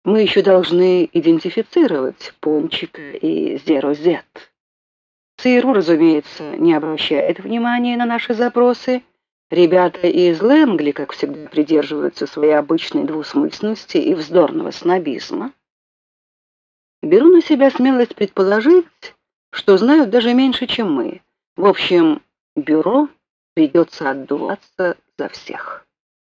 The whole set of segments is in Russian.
Мы еще должны идентифицировать Пончика и Zero Z. ЦРУ, разумеется, не обращает внимания на наши запросы. Ребята из Лэнгли, как всегда, придерживаются своей обычной двусмысленности и вздорного снобизма. Беру на себя смелость предположить, что знают даже меньше, чем мы. В общем, бюро придется отдуваться за всех.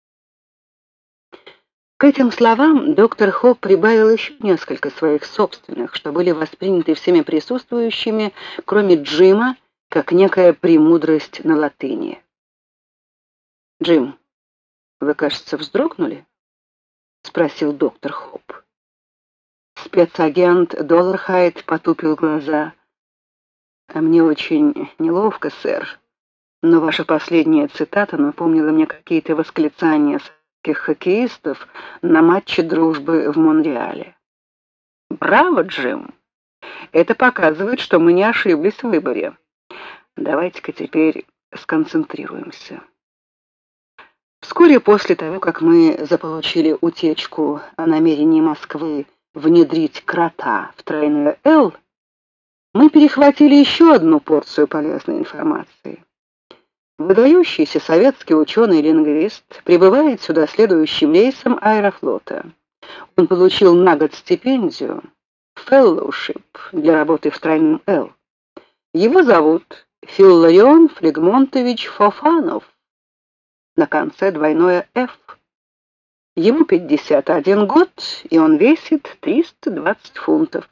К этим словам доктор Хоп прибавил еще несколько своих собственных, что были восприняты всеми присутствующими, кроме Джима, как некая премудрость на латыни. «Джим, вы, кажется, вздрогнули?» — спросил доктор Хоп. Спецагент Доллархайд потупил глаза. «А мне очень неловко, сэр, но ваша последняя цитата напомнила мне какие-то восклицания хоккеистов на матче дружбы в Монреале». «Браво, Джим! Это показывает, что мы не ошиблись в выборе. Давайте-ка теперь сконцентрируемся». Вскоре после того, как мы заполучили утечку о намерении Москвы внедрить крота в тройное «Л», мы перехватили еще одну порцию полезной информации. Выдающийся советский ученый-лингвист прибывает сюда следующим рейсом Аэрофлота. Он получил на год стипендию «Fellowship» для работы в тройном «Л». Его зовут Филларион Флегмонтович Фофанов. На конце двойное «Ф». Ему 51 год, и он весит 320 фунтов.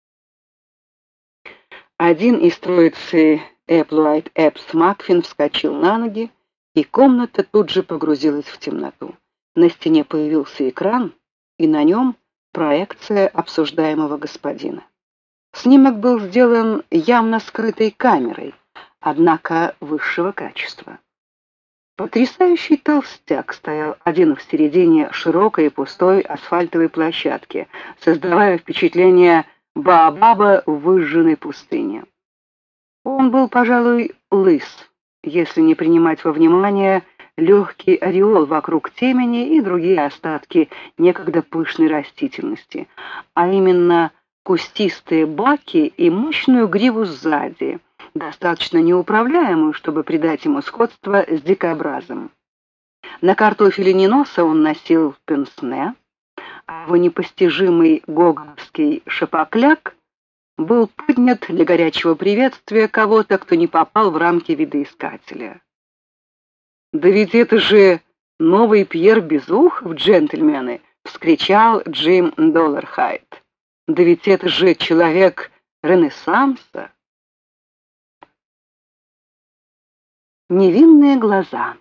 Один из троицы Эпплуайт Эпс Макфин вскочил на ноги, и комната тут же погрузилась в темноту. На стене появился экран, и на нем проекция обсуждаемого господина. Снимок был сделан явно скрытой камерой, однако высшего качества. Потрясающий толстяк стоял один в середине широкой и пустой асфальтовой площадки, создавая впечатление Баобаба в выжженной пустыне. Он был, пожалуй, лыс, если не принимать во внимание легкий ореол вокруг темени и другие остатки некогда пышной растительности, а именно кустистые баки и мощную гриву сзади, достаточно неуправляемую, чтобы придать ему сходство с дикобразом. На картофелине носа он носил пенсне, а его непостижимый гоголевский шапокляк был поднят для горячего приветствия кого-то, кто не попал в рамки видоискателя. «Да ведь это же новый Пьер Безухов, джентльмены!» — вскричал Джим Доллархайд. «Да ведь это же человек Ренессанса!» Невинные глаза.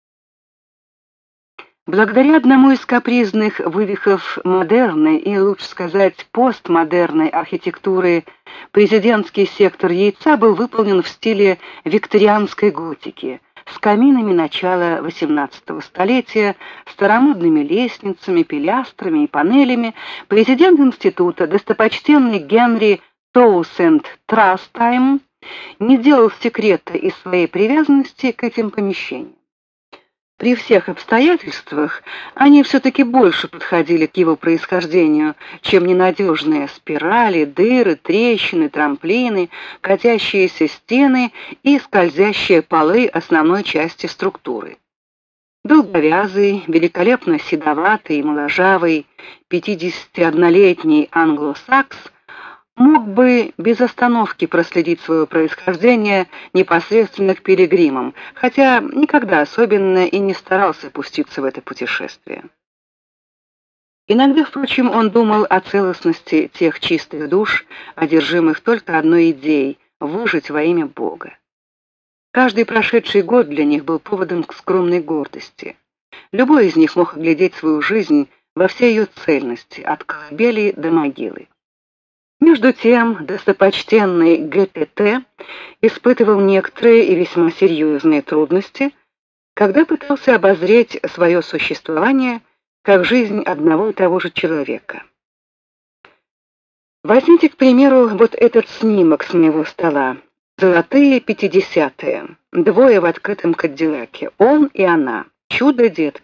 Благодаря одному из капризных вывихов модерной, и лучше сказать постмодерной архитектуры, президентский сектор яйца был выполнен в стиле викторианской готики, с каминами начала XVIII столетия, старомодными лестницами, пилястрами и панелями. Президент института, достопочтенный Генри Тоусенд Трастайм, не делал секрета из своей привязанности к этим помещениям. При всех обстоятельствах они все-таки больше подходили к его происхождению, чем ненадежные спирали, дыры, трещины, трамплины, катящиеся стены и скользящие полы основной части структуры. Долговязый, великолепно седоватый и моложавый 51-летний англосакс мог бы без остановки проследить свое происхождение непосредственно к пилигримам, хотя никогда особенно и не старался пуститься в это путешествие. Иногда, впрочем, он думал о целостности тех чистых душ, одержимых только одной идеей — выжить во имя Бога. Каждый прошедший год для них был поводом к скромной гордости. Любой из них мог оглядеть свою жизнь во всей ее цельности, от колыбели до могилы. Между тем, достопочтенный ГТТ испытывал некоторые и весьма серьезные трудности, когда пытался обозреть свое существование как жизнь одного и того же человека. Возьмите, к примеру, вот этот снимок с моего стола. Золотые 50-е. Двое в открытом кадиллаке. Он и она. Чудо-детки.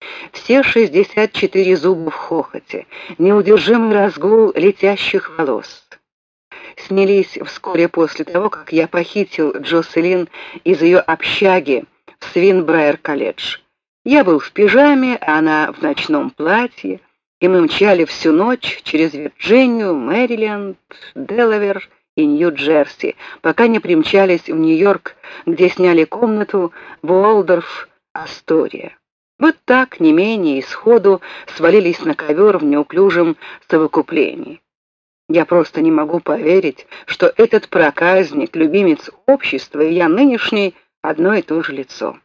Все 64 зуба в хохоте, неудержимый разгул летящих волос. Снялись вскоре после того, как я похитил Джоселин из ее общаги в Свинбрайер-колледж. Я был в пижаме, а она в ночном платье, и мы мчали всю ночь через Вирджинию, Мэриленд, Делавер и Нью-Джерси, пока не примчались в Нью-Йорк, где сняли комнату в Уолдорф-Астория. Вот так, не менее, сходу свалились на ковер в неуклюжем совокуплении. Я просто не могу поверить, что этот проказник, любимец общества, и я нынешний одно и то же лицо.